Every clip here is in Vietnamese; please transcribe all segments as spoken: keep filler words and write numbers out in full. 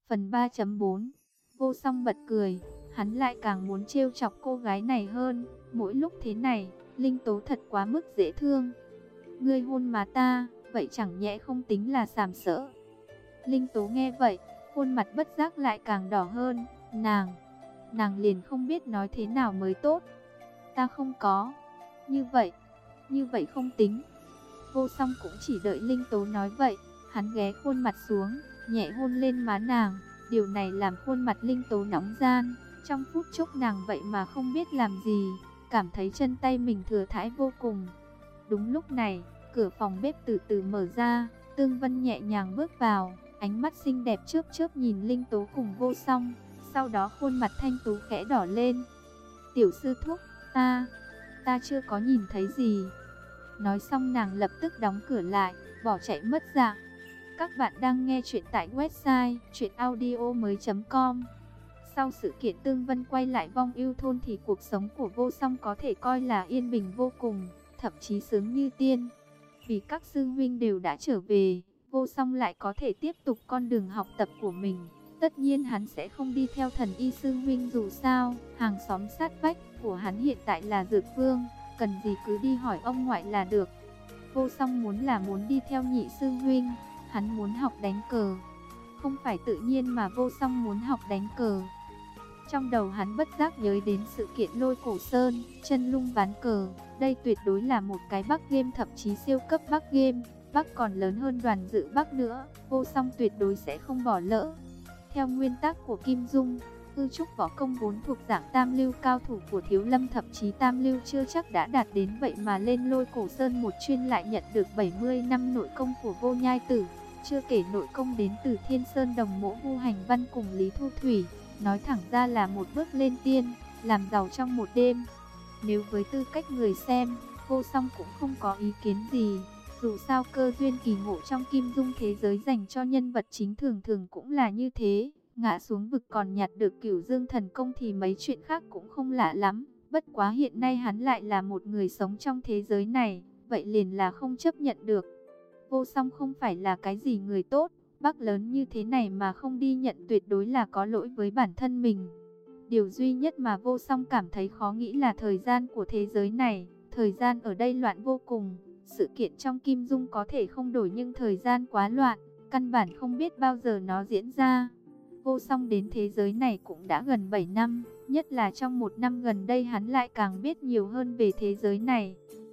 Phần ba chấm bốn. Vô Song bật cười, hắn lại càng muốn trêu chọc cô gái này hơn. Mỗi lúc thế này, Linh Tố thật quá mức dễ thương. Ngươi hôn má ta, vậy chẳng nhẽ không tính là sàm sỡ. Linh Tố nghe vậy, khuôn mặt bất giác lại càng đỏ hơn. Nàng, nàng liền không biết nói thế nào mới tốt. Ta không có. Như vậy, như vậy không tính. Vô Song cũng chỉ đợi Linh Tố nói vậy, hắn ghé khuôn mặt xuống, nhẹ hôn lên má nàng. Điều này làm khuôn mặt Linh Tố nóng gian. Trong phút chốc nàng vậy mà không biết làm gì, cảm thấy chân tay mình thừa thãi vô cùng. Đúng lúc này, cửa phòng bếp từ từ mở ra, Tương Vân nhẹ nhàng bước vào, ánh mắt xinh đẹp chớp chớp nhìn Linh Tố cùng Vô Song, sau đó khuôn mặt thanh tú khẽ đỏ lên. Tiểu sư thúc, ta, ta chưa có nhìn thấy gì. Nói xong nàng lập tức đóng cửa lại, bỏ chạy mất dạng. Các bạn đang nghe chuyện tại website truyện audio mới chấm com. Sau sự kiện Tương Vân quay lại Vong Ưu thôn thì cuộc sống của Vô Song có thể coi là yên bình vô cùng, thậm chí sướng như tiên. Vì các sư huynh đều đã trở về, Vô Song lại có thể tiếp tục con đường học tập của mình. Tất nhiên hắn sẽ không đi theo Thần Y sư huynh, dù sao hàng xóm sát vách của hắn hiện tại là Dược Vương, cần gì cứ đi hỏi ông ngoại là được. Vô Song muốn là muốn đi theo nhị sư huynh, hắn muốn học đánh cờ. Không phải tự nhiên mà Vô Song muốn học đánh cờ. Trong đầu hắn bất giác nhớ đến sự kiện Lôi Cổ Sơn, chân lung ván cờ. Đây tuyệt đối là một cái Bắc game, thậm chí siêu cấp Bắc game. Bắc còn lớn hơn Đoàn Dự Bắc nữa, Vô Song tuyệt đối sẽ không bỏ lỡ. Theo nguyên tắc của Kim Dung, Hư Trúc võ công vốn thuộc dạng tam lưu, cao thủ của Thiếu Lâm thậm chí tam lưu chưa chắc đã đạt đến, vậy mà lên Lôi Cổ Sơn một chuyên lại nhận được bảy mươi năm nội công của Vô Nhai Tử. Chưa kể nội công đến từ Thiên Sơn Đồng Mộ Vu Hành Văn cùng Lý Thu Thủy, nói thẳng ra là một bước lên tiên, làm giàu trong một đêm. Nếu với tư cách người xem, Vô Song cũng không có ý kiến gì. Dù sao cơ duyên kỳ ngộ trong Kim Dung thế giới dành cho nhân vật chính thường thường cũng là như thế. Ngã xuống vực còn nhặt được Cửu Dương thần công thì mấy chuyện khác cũng không lạ lắm. Bất quá hiện nay hắn lại là một người sống trong thế giới này, vậy liền là không chấp nhận được. Vô Song không phải là cái gì người tốt, Bắc lớn như thế này mà không đi nhận tuyệt đối là có lỗi với bản thân mình. Điều duy nhất mà Vô Song cảm thấy khó nghĩ là thời gian của thế giới này. Thời gian ở đây loạn vô cùng. Sự kiện trong Kim Dung có thể không đổi nhưng thời gian quá loạn, căn bản không biết bao giờ nó diễn ra. Vô Song đến thế giới này cũng đã gần bảy năm, nhất là trong một năm gần đây hắn lại càng biết nhiều hơn về thế giới này.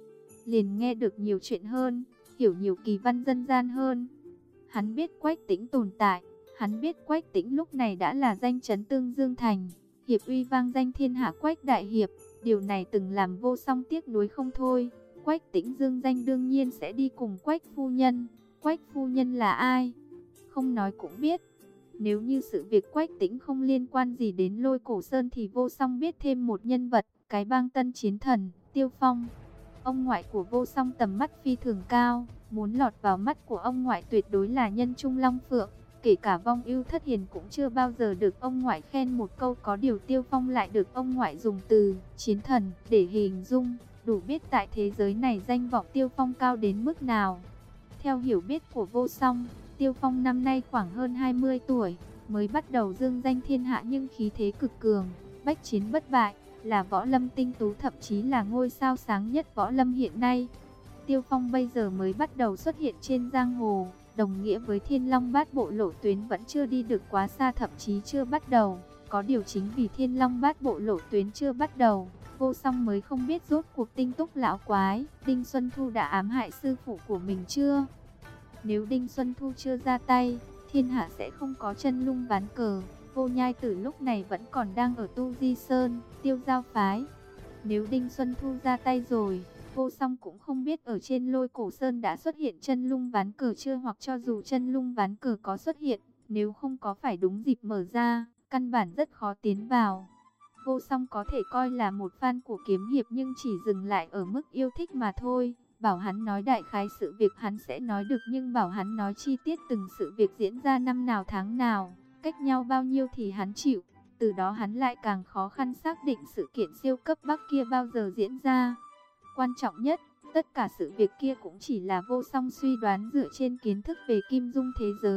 Liền nghe được nhiều chuyện hơn, hiểu nhiều kỳ văn dân gian hơn. Hắn biết Quách Tĩnh tồn tại, hắn biết Quách Tĩnh lúc này đã là danh chấn Tương Dương thành, hiệp uy vang danh thiên hạ Quách đại hiệp. Điều này từng làm Vô Song tiếc nuối không thôi. Quách Tĩnh dương danh đương nhiên sẽ đi cùng Quách phu nhân. Quách phu nhân là ai? Không nói cũng biết. Nếu như sự việc Quách Tĩnh không liên quan gì đến Lôi Cổ Sơn thì Vô Song biết thêm một nhân vật, cái bang tân chiến thần, Tiêu Phong. Ông ngoại của Vô Song tầm mắt phi thường cao, muốn lọt vào mắt của ông ngoại tuyệt đối là nhân trung long phượng. Kể cả Vong Ưu Thất Hiền cũng chưa bao giờ được ông ngoại khen một câu, có điều Tiêu Phong lại được ông ngoại dùng từ chiến thần để hình dung, đủ biết tại thế giới này danh vọng Tiêu Phong cao đến mức nào. Theo hiểu biết của Vô Song, Tiêu Phong năm nay khoảng hơn hai mươi tuổi, mới bắt đầu dương danh thiên hạ nhưng khí thế cực cường, bách chiến bất bại, là võ lâm tinh tú, thậm chí là ngôi sao sáng nhất võ lâm hiện nay. Tiêu Phong bây giờ mới bắt đầu xuất hiện trên giang hồ, đồng nghĩa với Thiên Long Bát Bộ lộ tuyến vẫn chưa đi được quá xa, thậm chí chưa bắt đầu. Có điều chính vì Thiên Long Bát Bộ lộ tuyến chưa bắt đầu, Vô Song mới không biết rốt cuộc Tinh Túc lão quái, Đinh Xuân Thu đã ám hại sư phụ của mình chưa. Nếu Đinh Xuân Thu chưa ra tay, thiên hạ sẽ không có chân lung ván cờ. Vô Nhai Tử lúc này vẫn còn đang ở Tu Di Sơn, Tiêu Giao phái. Nếu Đinh Xuân Thu ra tay rồi, Vô Song cũng không biết ở trên Lôi Cổ Sơn đã xuất hiện chân lung ván cờ chưa, hoặc cho dù chân lung ván cờ có xuất hiện, nếu không có phải đúng dịp mở ra, căn bản rất khó tiến vào. Vô Song có thể coi là một fan của kiếm hiệp nhưng chỉ dừng lại ở mức yêu thích mà thôi. Bảo hắn nói đại khái sự việc hắn sẽ nói được, nhưng bảo hắn nói chi tiết từng sự việc diễn ra năm nào tháng nào, cách nhau bao nhiêu thì hắn chịu. Từ đó hắn lại càng khó khăn xác định sự kiện siêu cấp Bắc kia bao giờ diễn ra. Quan trọng nhất, tất cả sự việc kia cũng chỉ là Vô Song suy đoán dựa trên kiến thức về Kim Dung thế giới.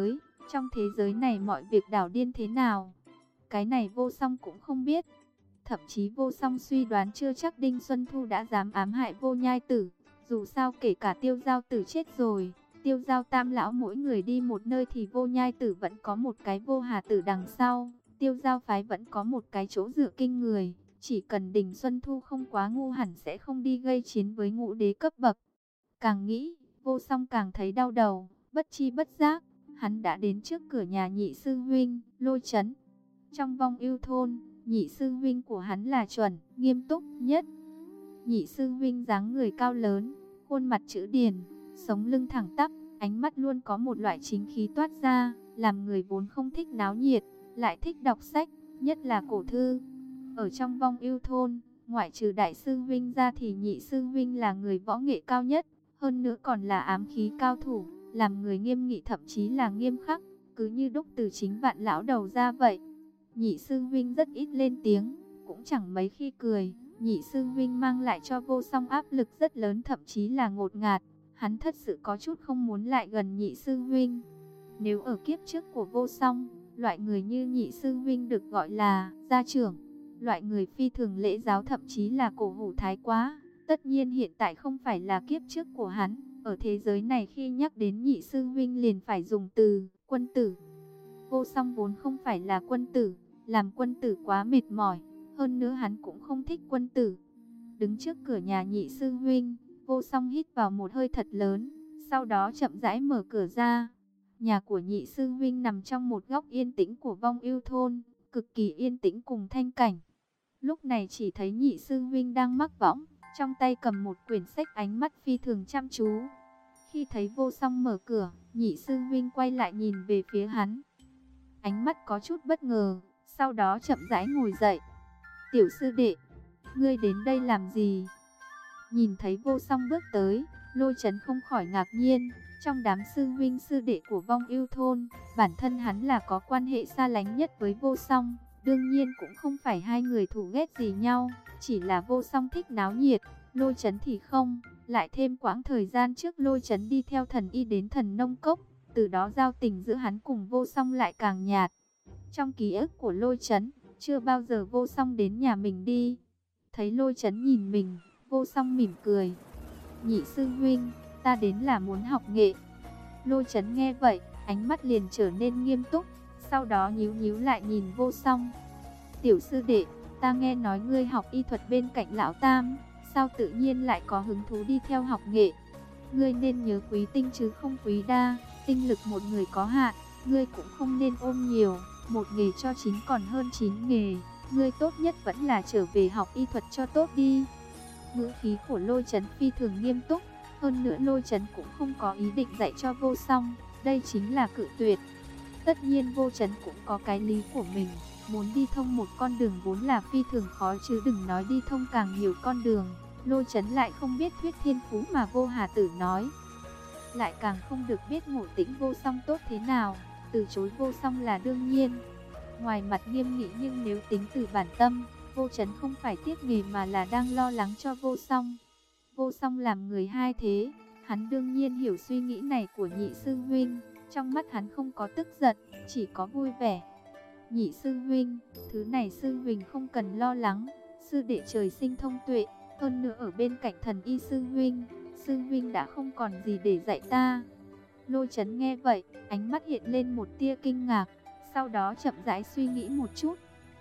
Trong thế giới này mọi việc đảo điên thế nào, cái này Vô Song cũng không biết. Thậm chí Vô Song suy đoán chưa chắc Đinh Xuân Thu đã dám ám hại Vô Nhai Tử. Dù sao kể cả Tiêu Giao Tử chết rồi, Tiêu Giao Tam lão mỗi người đi một nơi thì Vô Nhai Tử vẫn có một cái Vô Hà Tử đằng sau. Tiêu Giao phái vẫn có một cái chỗ dựa kinh người. Chỉ cần Đinh Xuân Thu không quá ngu hẳn sẽ không đi gây chiến với ngũ đế cấp bậc. Càng nghĩ, Vô Song càng thấy đau đầu, bất chi bất giác, hắn đã đến trước cửa nhà nhị sư huynh, Lôi Chấn. Trong Vong Ưu thôn, nhị sư huynh của hắn là chuẩn, nghiêm túc nhất. Nhị sư huynh dáng người cao lớn, khuôn mặt chữ điển, sống lưng thẳng tắp, ánh mắt luôn có một loại chính khí toát ra, làm người vốn không thích náo nhiệt, lại thích đọc sách, nhất là cổ thư. Ở trong Vong Ưu thôn, ngoại trừ đại sư huynh ra thì nhị sư huynh là người võ nghệ cao nhất, hơn nữa còn là ám khí cao thủ, làm người nghiêm nghị thậm chí là nghiêm khắc, cứ như đúc từ chính Vạn lão đầu ra vậy. Nhị sư huynh rất ít lên tiếng, cũng chẳng mấy khi cười. Nhị sư huynh mang lại cho Vô Song áp lực rất lớn, thậm chí là ngột ngạt. Hắn thật sự có chút không muốn lại gần nhị sư huynh. Nếu ở kiếp trước của Vô Song, loại người như nhị sư huynh được gọi là gia trưởng, loại người phi thường lễ giáo, thậm chí là cổ hủ thái quá. Tất nhiên hiện tại không phải là kiếp trước của hắn. Ở thế giới này khi nhắc đến nhị sư huynh liền phải dùng từ quân tử. Vô Song vốn không phải là quân tử, làm quân tử quá mệt mỏi, hơn nữa hắn cũng không thích quân tử. Đứng trước cửa nhà nhị sư huynh, Vô Song hít vào một hơi thật lớn, sau đó chậm rãi mở cửa ra. Nhà của nhị sư huynh nằm trong một góc yên tĩnh của Vong Ưu thôn, cực kỳ yên tĩnh cùng thanh cảnh. Lúc này chỉ thấy nhị sư huynh đang mắc võng, trong tay cầm một quyển sách, ánh mắt phi thường chăm chú. Khi thấy Vô Song mở cửa, nhị sư huynh quay lại nhìn về phía hắn. Ánh mắt có chút bất ngờ, sau đó chậm rãi ngồi dậy. Tiểu sư đệ, ngươi đến đây làm gì? Nhìn thấy Vô Song bước tới, Lôi Chấn không khỏi ngạc nhiên. Trong đám sư huynh sư đệ của Vong Ưu thôn, bản thân hắn là có quan hệ xa lánh nhất với Vô Song. Đương nhiên cũng không phải hai người thù ghét gì nhau, chỉ là Vô Song thích náo nhiệt, Lôi Chấn thì không. Lại thêm quãng thời gian trước Lôi Chấn đi theo thần y đến Thần Nông Cốc, từ đó giao tình giữa hắn cùng Vô Song lại càng nhạt. Trong ký ức của Lôi Chấn, chưa bao giờ Vô Song đến nhà mình đi. Thấy Lôi Chấn nhìn mình, Vô Song mỉm cười. Nhị sư huynh, ta đến là muốn học nghệ. Lôi Chấn nghe vậy, ánh mắt liền trở nên nghiêm túc, sau đó nhíu nhíu lại nhìn Vô Song. Tiểu sư đệ, ta nghe nói ngươi học y thuật bên cạnh lão Tam, sao tự nhiên lại có hứng thú đi theo học nghệ? Ngươi nên nhớ quý tinh chứ không quý đa, tinh lực một người có hạn, ngươi cũng không nên ôm nhiều, một nghề cho chín còn hơn chín nghề, ngươi tốt nhất vẫn là trở về học y thuật cho tốt đi. Ngữ khí của Lôi Chấn phi thường nghiêm túc, hơn nữa Lôi Chấn cũng không có ý định dạy cho Vô Song, đây chính là cự tuyệt. Tất nhiên Vô Chấn cũng có cái lý của mình, muốn đi thông một con đường vốn là phi thường khó chứ đừng nói đi thông càng nhiều con đường. Lôi Chấn lại không biết thuyết thiên phú mà Vô Hà Tử nói, lại càng không được biết Ngộ Tĩnh Vô Song tốt thế nào, từ chối Vô Song là đương nhiên. Ngoài mặt nghiêm nghị nhưng nếu tính từ bản tâm, Vô Chấn không phải tiếc nghề mà là đang lo lắng cho Vô Song. Vô Song làm người hai thế, hắn đương nhiên hiểu suy nghĩ này của nhị sư huynh, trong mắt hắn không có tức giận, chỉ có vui vẻ. Nhị sư huynh, thứ này sư huynh không cần lo lắng, sư đệ trời sinh thông tuệ, hơn nữa ở bên cạnh thần y sư huynh, sư huynh đã không còn gì để dạy ta. Lôi Chấn nghe vậy, ánh mắt hiện lên một tia kinh ngạc, sau đó chậm rãi suy nghĩ một chút.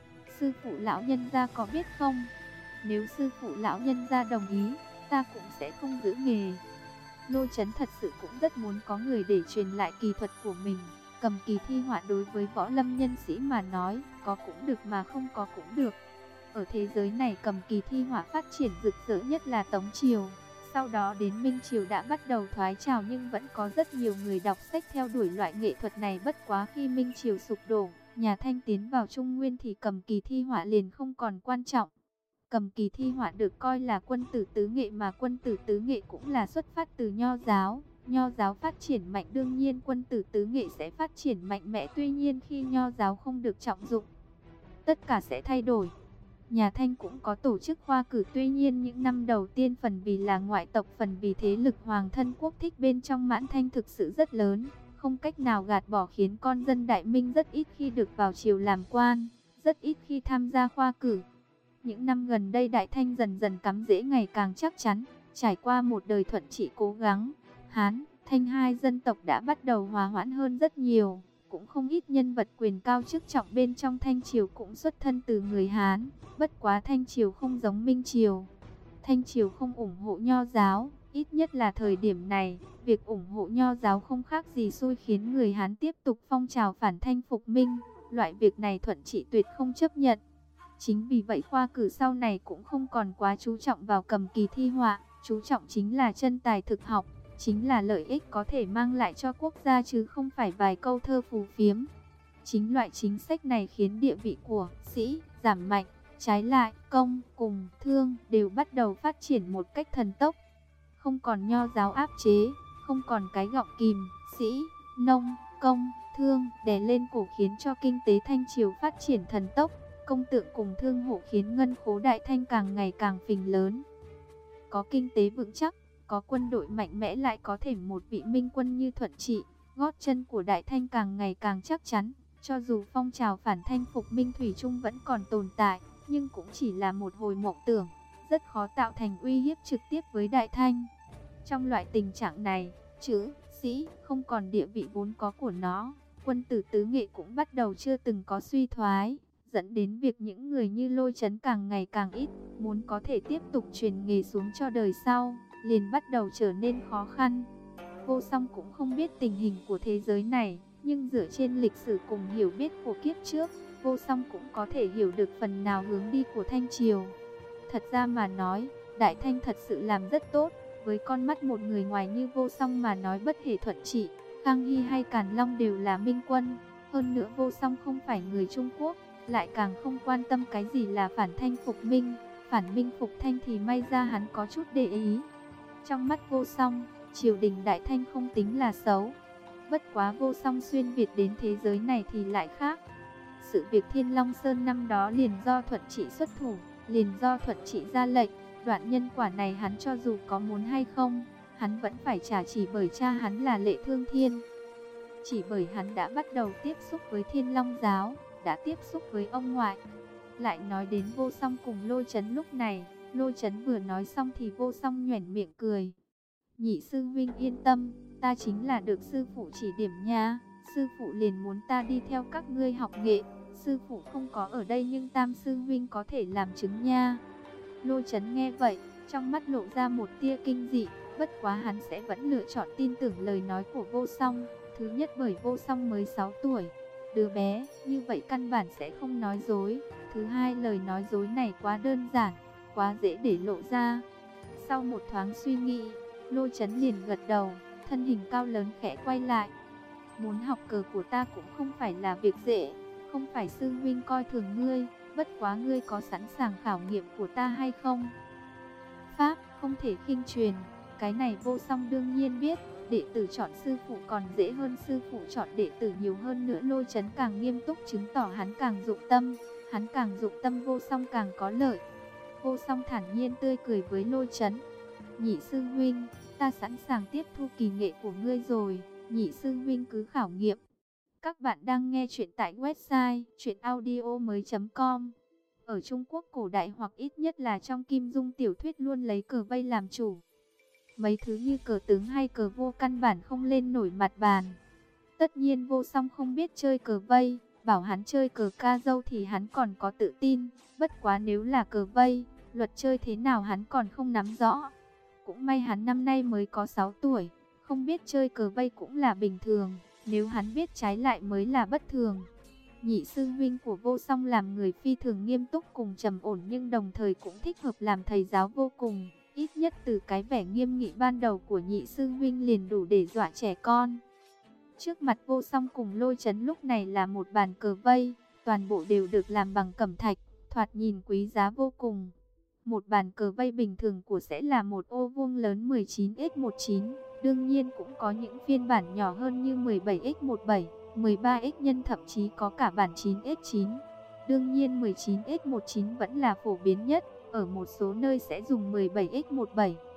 Sư phụ lão nhân gia có biết không? Nếu sư phụ lão nhân gia đồng ý, ta cũng sẽ không giữ nghề. Lôi Chấn thật sự cũng rất muốn có người để truyền lại kỳ thuật của mình. Cầm kỳ thi họa đối với võ lâm nhân sĩ mà nói, có cũng được mà không có cũng được. Ở thế giới này cầm kỳ thi họa phát triển rực rỡ nhất là Tống Triều. Sau đó đến Minh Triều đã bắt đầu thoái trào nhưng vẫn có rất nhiều người đọc sách theo đuổi loại nghệ thuật này. Bất quá khi Minh Triều sụp đổ, nhà Thanh tiến vào Trung Nguyên thì cầm kỳ thi họa liền không còn quan trọng. Cầm kỳ thi họa được coi là quân tử tứ nghệ mà quân tử tứ nghệ cũng là xuất phát từ Nho giáo. Nho giáo phát triển mạnh đương nhiên quân tử tứ nghệ sẽ phát triển mạnh mẽ, tuy nhiên khi Nho giáo không được trọng dụng, tất cả sẽ thay đổi. Nhà Thanh cũng có tổ chức khoa cử, tuy nhiên những năm đầu tiên phần vì là ngoại tộc, phần vì thế lực hoàng thân quốc thích bên trong Mãn Thanh thực sự rất lớn. không cách nào gạt bỏ khiến con dân Đại Minh rất ít khi được vào triều làm quan, rất ít khi tham gia khoa cử. Những năm gần đây Đại Thanh dần dần cắm rễ ngày càng chắc chắn, trải qua một đời thuận trị cố gắng, Hán, Thanh hai dân tộc đã bắt đầu hòa hoãn hơn rất nhiều. Cũng không ít nhân vật quyền cao chức trọng bên trong Thanh triều cũng xuất thân từ người Hán, bất quá Thanh triều không giống Minh triều. Thanh triều không ủng hộ nho giáo, ít nhất là thời điểm này, việc ủng hộ nho giáo không khác gì xui khiến người Hán tiếp tục phong trào phản Thanh phục Minh, loại việc này thuận trị tuyệt không chấp nhận. Chính vì vậy khoa cử sau này cũng không còn quá chú trọng vào cầm kỳ thi họa, chú trọng chính là chân tài thực học, chính là lợi ích có thể mang lại cho quốc gia chứ không phải vài câu thơ phù phiếm. Chính loại chính sách này khiến địa vị của sĩ giảm mạnh, trái lại công cùng thương đều bắt đầu phát triển một cách thần tốc. Không còn nho giáo áp chế, không còn cái gọng kìm, sĩ, nông, công, thương đè lên cổ khiến cho kinh tế Thanh triều phát triển thần tốc. Công tượng cùng thương hộ khiến ngân khố Đại Thanh càng ngày càng phình lớn. Có kinh tế vững chắc, có quân đội mạnh mẽ, lại có thể một vị minh quân như Thuận Trị, gót chân của Đại Thanh càng ngày càng chắc chắn. Cho dù phong trào phản Thanh phục Minh thủy chung vẫn còn tồn tại, nhưng cũng chỉ là một hồi mộng tưởng, rất khó tạo thành uy hiếp trực tiếp với Đại Thanh. Trong loại tình trạng này, chữ sĩ không còn địa vị vốn có của nó, quân tử tứ nghệ cũng bắt đầu chưa từng có suy thoái, dẫn đến việc những người như Lôi Chấn càng ngày càng ít, muốn có thể tiếp tục truyền nghề xuống cho đời sau, liền bắt đầu trở nên khó khăn. Vô Song cũng không biết tình hình của thế giới này, nhưng dựa trên lịch sử cùng hiểu biết của kiếp trước, Vô Song cũng có thể hiểu được phần nào hướng đi của Thanh triều. Thật ra mà nói, Đại Thanh thật sự làm rất tốt, với con mắt một người ngoài như Vô Song mà nói, bất kể Thuận Trị, Khang Hy hay Càn Long đều là minh quân. Hơn nữa Vô Song không phải người Trung Quốc, lại càng không quan tâm cái gì là phản Thanh phục Minh, phản Minh phục Thanh thì may ra hắn có chút để ý. Trong mắt Vô Song, triều đình Đại Thanh không tính là xấu. Bất quá Vô Song xuyên Việt đến thế giới này thì lại khác. Sự việc Thiên Long Sơn năm đó liền do Thuận Trị xuất thủ, liền do Thuận Trị ra lệnh. Đoạn nhân quả này hắn cho dù có muốn hay không, hắn vẫn phải trả, chỉ bởi cha hắn là Lệ Thương Thiên. Chỉ bởi hắn đã bắt đầu tiếp xúc với Thiên Long giáo, đã tiếp xúc với ông ngoại. Lại nói đến Vô Song cùng Lôi Chấn lúc này, Lôi Chấn vừa nói xong thì Vô Song nhoẻn miệng cười. Nhị sư huynh yên tâm, ta chính là được sư phụ chỉ điểm nha. Sư phụ liền muốn ta đi theo các ngươi học nghệ. Sư phụ không có ở đây nhưng Tam sư huynh có thể làm chứng nha. Lôi Chấn nghe vậy, trong mắt lộ ra một tia kinh dị, bất quá hắn sẽ vẫn lựa chọn tin tưởng lời nói của Vô Song. Thứ nhất bởi Vô Song mới sáu tuổi, đứa bé như vậy căn bản sẽ không nói dối. Thứ hai, lời nói dối này quá đơn giản, quá dễ để lộ ra. Sau một thoáng suy nghĩ, Lôi Chấn liền gật đầu, thân hình cao lớn khẽ quay lại. Muốn học cờ của ta cũng không phải là việc dễ, không phải sư huynh coi thường ngươi, bất quá ngươi có sẵn sàng khảo nghiệm của ta hay không? Pháp không thể khinh truyền, cái này Vô Song đương nhiên biết. Đệ tử chọn sư phụ còn dễ hơn sư phụ chọn đệ tử nhiều hơn nữa. Lôi Chấn càng nghiêm túc chứng tỏ hắn càng dụng tâm, hắn càng dụng tâm Vô Song càng có lợi. Vô Song thản nhiên tươi cười với Lôi Chấn. Nhị sư huynh, ta sẵn sàng tiếp thu kỳ nghệ của ngươi rồi, nhị sư huynh cứ khảo nghiệm. Các bạn đang nghe chuyện tại website truyện audio mới chấm com. Ở Trung Quốc cổ đại hoặc ít nhất là trong Kim Dung tiểu thuyết luôn lấy cờ vây làm chủ. Mấy thứ như cờ tướng hay cờ vua căn bản không lên nổi mặt bàn. Tất nhiên Vô Song không biết chơi cờ vây, bảo hắn chơi cờ ca dâu thì hắn còn có tự tin. Bất quá nếu là cờ vây, luật chơi thế nào hắn còn không nắm rõ. Cũng may hắn năm nay mới có sáu tuổi, không biết chơi cờ vây cũng là bình thường, nếu hắn biết trái lại mới là bất thường. Nhị sư huynh của Vô Song làm người phi thường nghiêm túc cùng trầm ổn, nhưng đồng thời cũng thích hợp làm thầy giáo vô cùng. Ít nhất từ cái vẻ nghiêm nghị ban đầu của nhị sư huynh liền đủ để dọa trẻ con. Trước mặt Vô Song cùng Lôi Chấn lúc này là một bàn cờ vây, toàn bộ đều được làm bằng cẩm thạch, thoạt nhìn quý giá vô cùng. Một bàn cờ vây bình thường của sẽ là một ô vuông lớn mười chín nhân mười chín, đương nhiên cũng có những phiên bản nhỏ hơn như mười bảy nhân mười bảy, mười ba nhân, thậm chí có cả bản chín nhân chín. Đương nhiên mười chín nhân mười chín vẫn là phổ biến nhất. Ở một số nơi sẽ dùng mười bảy nhân mười bảy,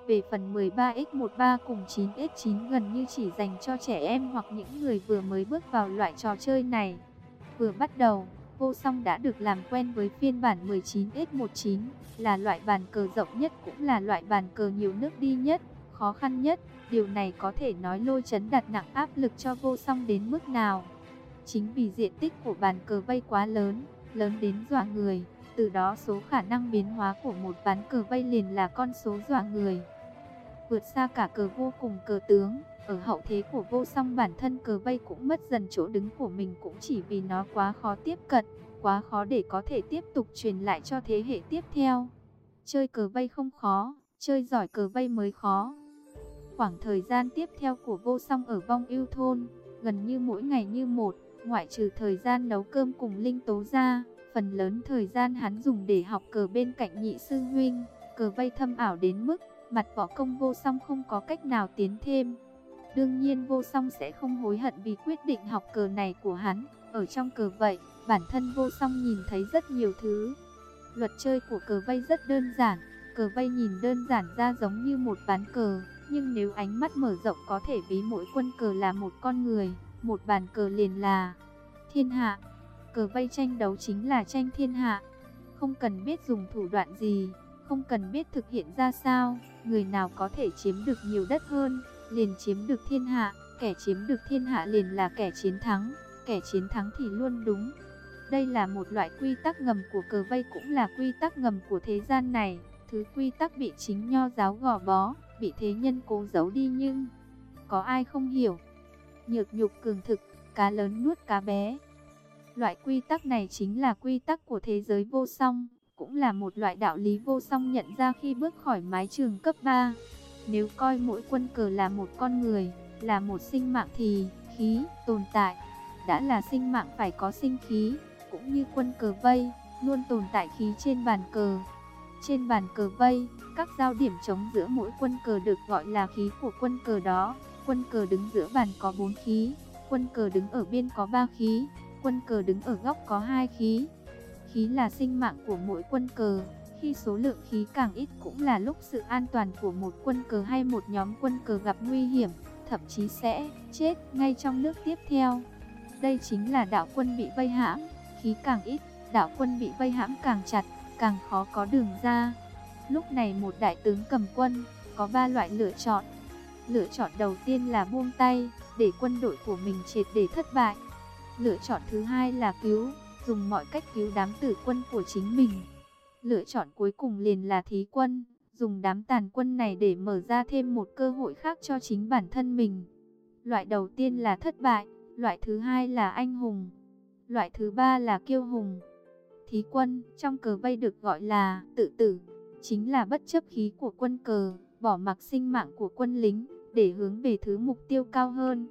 Về phần mười ba nhân mười ba cùng chín nhân chín gần như chỉ dành cho trẻ em hoặc những người vừa mới bước vào loại trò chơi này. Vừa bắt đầu, Vô Song đã được làm quen với phiên bản mười chín nhân mười chín, là loại bàn cờ rộng nhất cũng là loại bàn cờ nhiều nước đi nhất, khó khăn nhất. Điều này có thể nói Lôi Chấn đặt nặng áp lực cho Vô Song đến mức nào. Chính vì diện tích của bàn cờ vây quá lớn, lớn đến dọa người, từ đó số khả năng biến hóa của một ván cờ vây liền là con số dọa người. Vượt xa cả cờ vô cùng cờ tướng, ở hậu thế của Vô Song bản thân cờ vây cũng mất dần chỗ đứng của mình cũng chỉ vì nó quá khó tiếp cận, quá khó để có thể tiếp tục truyền lại cho thế hệ tiếp theo. Chơi cờ vây không khó, chơi giỏi cờ vây mới khó. Khoảng thời gian tiếp theo của Vô Song ở Vong Ưu Thôn, gần như mỗi ngày như một, ngoại trừ thời gian nấu cơm cùng Linh Tố ra, phần lớn thời gian hắn dùng để học cờ bên cạnh nhị sư huynh. Cờ vây thâm ảo đến mức mặt võ công Vô Song không có cách nào tiến thêm. Đương nhiên Vô Song sẽ không hối hận vì quyết định học cờ này của hắn. Ở trong cờ vậy, bản thân Vô Song nhìn thấy rất nhiều thứ. Luật chơi của cờ vây rất đơn giản. Cờ vây nhìn đơn giản ra giống như một ván cờ, nhưng nếu ánh mắt mở rộng có thể ví mỗi quân cờ là một con người, một bàn cờ liền là thiên hạ. Cờ vây tranh đấu chính là tranh thiên hạ. Không cần biết dùng thủ đoạn gì, không cần biết thực hiện ra sao, người nào có thể chiếm được nhiều đất hơn, liền chiếm được thiên hạ. Kẻ chiếm được thiên hạ liền là kẻ chiến thắng, kẻ chiến thắng thì luôn đúng. Đây là một loại quy tắc ngầm của cờ vây, cũng là quy tắc ngầm của thế gian này. Thứ quy tắc bị chính nho giáo gò bó, bị thế nhân cố giấu đi nhưng có ai không hiểu. Nhược nhục cường thực, cá lớn nuốt cá bé. Loại quy tắc này chính là quy tắc của thế giới Vô Song, cũng là một loại đạo lý Vô Song nhận ra khi bước khỏi mái trường cấp ba. Nếu coi mỗi quân cờ là một con người, là một sinh mạng thì khí tồn tại. Đã là sinh mạng phải có sinh khí, cũng như quân cờ vây, luôn tồn tại khí trên bàn cờ. Trên bàn cờ vây, các giao điểm trống giữa mỗi quân cờ được gọi là khí của quân cờ đó. Quân cờ đứng giữa bàn có bốn khí, quân cờ đứng ở biên có ba khí, quân cờ đứng ở góc có hai khí. Khí là sinh mạng của mỗi quân cờ, khi số lượng khí càng ít cũng là lúc sự an toàn của một quân cờ hay một nhóm quân cờ gặp nguy hiểm, thậm chí sẽ chết ngay trong nước tiếp theo. Đây chính là đạo quân bị vây hãm, khí càng ít, đạo quân bị vây hãm càng chặt, càng khó có đường ra. Lúc này một đại tướng cầm quân, có ba loại lựa chọn. Lựa chọn đầu tiên là buông tay, để quân đội của mình triệt để thất bại. Lựa chọn thứ hai là cứu, dùng mọi cách cứu đám tử quân của chính mình. Lựa chọn cuối cùng liền là thí quân, dùng đám tàn quân này để mở ra thêm một cơ hội khác cho chính bản thân mình. Loại đầu tiên là thất bại, loại thứ hai là anh hùng, loại thứ ba là kiêu hùng. Thí quân trong cờ vây được gọi là tự tử, chính là bất chấp khí của quân cờ, bỏ mặc sinh mạng của quân lính để hướng về thứ mục tiêu cao hơn,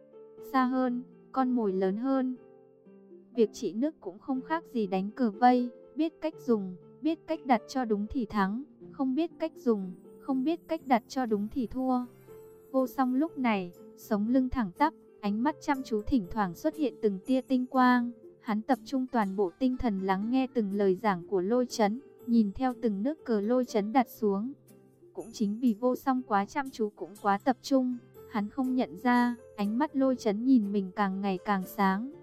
xa hơn, con mồi lớn hơn. Việc trị nước cũng không khác gì đánh cờ vây, biết cách dùng, biết cách đặt cho đúng thì thắng, không biết cách dùng, không biết cách đặt cho đúng thì thua. Vô Song lúc này, sống lưng thẳng tắp, ánh mắt chăm chú, thỉnh thoảng xuất hiện từng tia tinh quang. Hắn tập trung toàn bộ tinh thần lắng nghe từng lời giảng của Lôi Chấn, nhìn theo từng nước cờ Lôi Chấn đặt xuống. Cũng chính vì Vô Song quá chăm chú cũng quá tập trung, hắn không nhận ra, ánh mắt Lôi Chấn nhìn mình càng ngày càng sáng.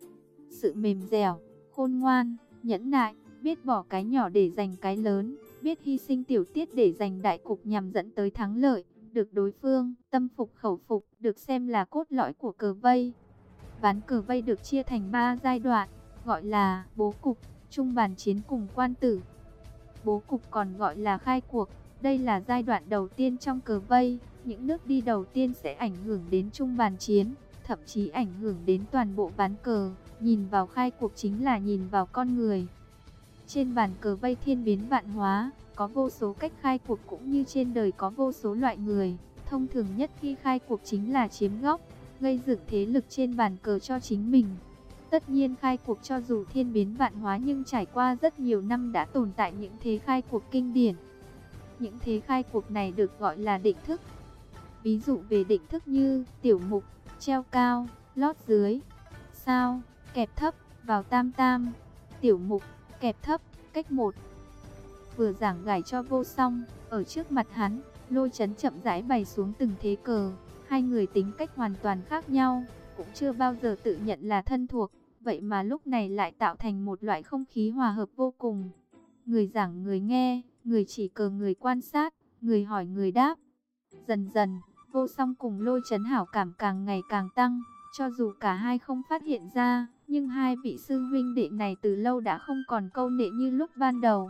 Sự mềm dẻo, khôn ngoan, nhẫn nại, biết bỏ cái nhỏ để giành cái lớn, biết hy sinh tiểu tiết để giành đại cục nhằm dẫn tới thắng lợi, được đối phương tâm phục khẩu phục, được xem là cốt lõi của cờ vây. Ván cờ vây được chia thành ba giai đoạn, gọi là bố cục, trung bàn chiến cùng quan tử. Bố cục còn gọi là khai cuộc, đây là giai đoạn đầu tiên trong cờ vây. Những nước đi đầu tiên sẽ ảnh hưởng đến trung bàn chiến, thậm chí ảnh hưởng đến toàn bộ ván cờ. Nhìn vào khai cuộc chính là nhìn vào con người. Trên bàn cờ vây thiên biến vạn hóa, có vô số cách khai cuộc, cũng như trên đời có vô số loại người. Thông thường nhất khi khai cuộc chính là chiếm góc, gây dựng thế lực trên bàn cờ cho chính mình. Tất nhiên khai cuộc cho dù thiên biến vạn hóa nhưng trải qua rất nhiều năm đã tồn tại những thế khai cuộc kinh điển. Những thế khai cuộc này được gọi là định thức. Ví dụ về định thức như tiểu mục, treo cao, lót dưới, sao, kẹp thấp, vào tam tam, tiểu mục, kẹp thấp, cách một. Vừa giảng giải cho Vô Song, ở trước mặt hắn, Lôi Chấn chậm rãi bày xuống từng thế cờ. Hai người tính cách hoàn toàn khác nhau, cũng chưa bao giờ tự nhận là thân thuộc, vậy mà lúc này lại tạo thành một loại không khí hòa hợp vô cùng. Người giảng người nghe, người chỉ cờ người quan sát, người hỏi người đáp. Dần dần, Vô Song cùng Lôi Chấn hảo cảm càng ngày càng tăng, cho dù cả hai không phát hiện ra, nhưng hai vị sư huynh đệ này từ lâu đã không còn câu nệ như lúc ban đầu.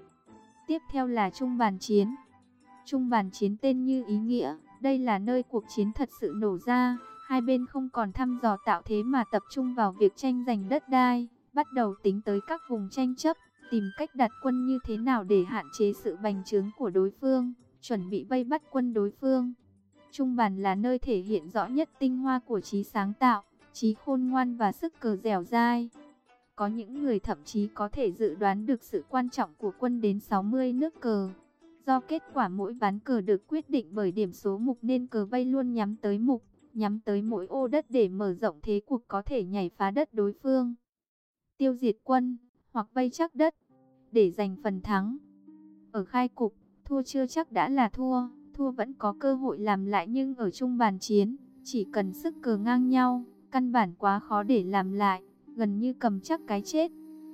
Tiếp theo là Trung Bàn Chiến. Trung Bàn Chiến tên như ý nghĩa, đây là nơi cuộc chiến thật sự nổ ra, hai bên không còn thăm dò tạo thế mà tập trung vào việc tranh giành đất đai, bắt đầu tính tới các vùng tranh chấp, tìm cách đặt quân như thế nào để hạn chế sự bành trướng của đối phương, chuẩn bị vây bắt quân đối phương. Trung Bàn là nơi thể hiện rõ nhất tinh hoa của trí sáng tạo, trí khôn ngoan và sức cờ dẻo dai. Có những người thậm chí có thể dự đoán được sự quan trọng của quân đến sáu mươi nước cờ. Do kết quả mỗi ván cờ được quyết định bởi điểm số mục nên cờ vây luôn nhắm tới mục, nhắm tới mỗi ô đất để mở rộng thế cuộc có thể nhảy phá đất đối phương, tiêu diệt quân, hoặc vây chắc đất, để giành phần thắng. Ở khai cục, thua chưa chắc đã là thua, thua vẫn có cơ hội làm lại, nhưng ở Trung Bàn Chiến, chỉ cần sức cờ ngang nhau, căn bản quá khó để làm lại, gần như cầm chắc cái chết.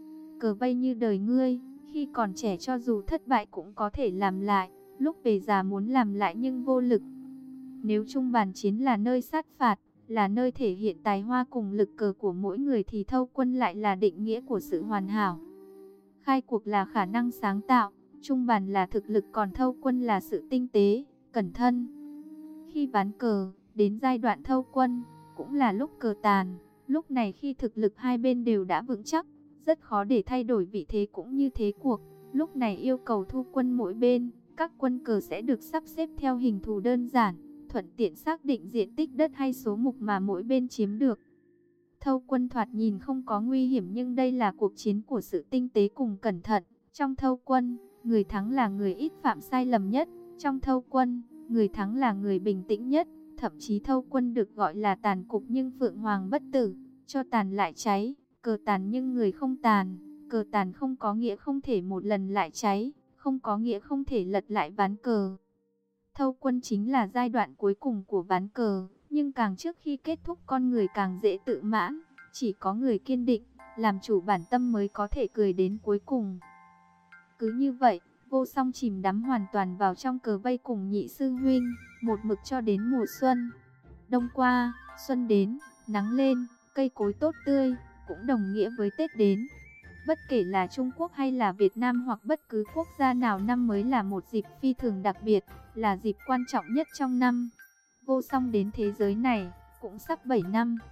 Cờ vây như đời ngươi, khi còn trẻ cho dù thất bại cũng có thể làm lại, lúc về già muốn làm lại nhưng vô lực. Nếu Trung Bàn Chiến là nơi sát phạt, là nơi thể hiện tài hoa cùng lực cờ của mỗi người, thì Thâu Quân lại là định nghĩa của sự hoàn hảo. Khai cuộc là khả năng sáng tạo, Trung Bàn là thực lực, còn Thâu Quân là sự tinh tế, cẩn thận. Khi ván cờ đến giai đoạn Thâu Quân, cũng là lúc cờ tàn. Lúc này khi thực lực hai bên đều đã vững chắc, rất khó để thay đổi vị thế cũng như thế cuộc. Lúc này yêu cầu thu quân mỗi bên, các quân cờ sẽ được sắp xếp theo hình thù đơn giản, thuận tiện xác định diện tích đất hay số mục mà mỗi bên chiếm được. Thâu quân thoạt nhìn không có nguy hiểm, nhưng đây là cuộc chiến của sự tinh tế cùng cẩn thận. Trong Thâu Quân, người thắng là người ít phạm sai lầm nhất. Trong Thâu Quân, người thắng là người bình tĩnh nhất. Thậm chí Thâu Quân được gọi là tàn cục nhưng Phượng Hoàng bất tử, cho tàn lại cháy. Cờ tàn nhưng người không tàn. Cờ tàn không có nghĩa không thể một lần lại cháy, không có nghĩa không thể lật lại ván cờ. Thâu Quân chính là giai đoạn cuối cùng của ván cờ, nhưng càng trước khi kết thúc con người càng dễ tự mãn. Chỉ có người kiên định, làm chủ bản tâm mới có thể cười đến cuối cùng. Cứ như vậy, Vô Song chìm đắm hoàn toàn vào trong cờ vây cùng nhị sư huynh, một mực cho đến mùa xuân. Đông qua, xuân đến, nắng lên, cây cối tốt tươi, cũng đồng nghĩa với Tết đến. Bất kể là Trung Quốc hay là Việt Nam hoặc bất cứ quốc gia nào, năm mới là một dịp phi thường đặc biệt, là dịp quan trọng nhất trong năm. Vô Song đến thế giới này cũng sắp bảy năm.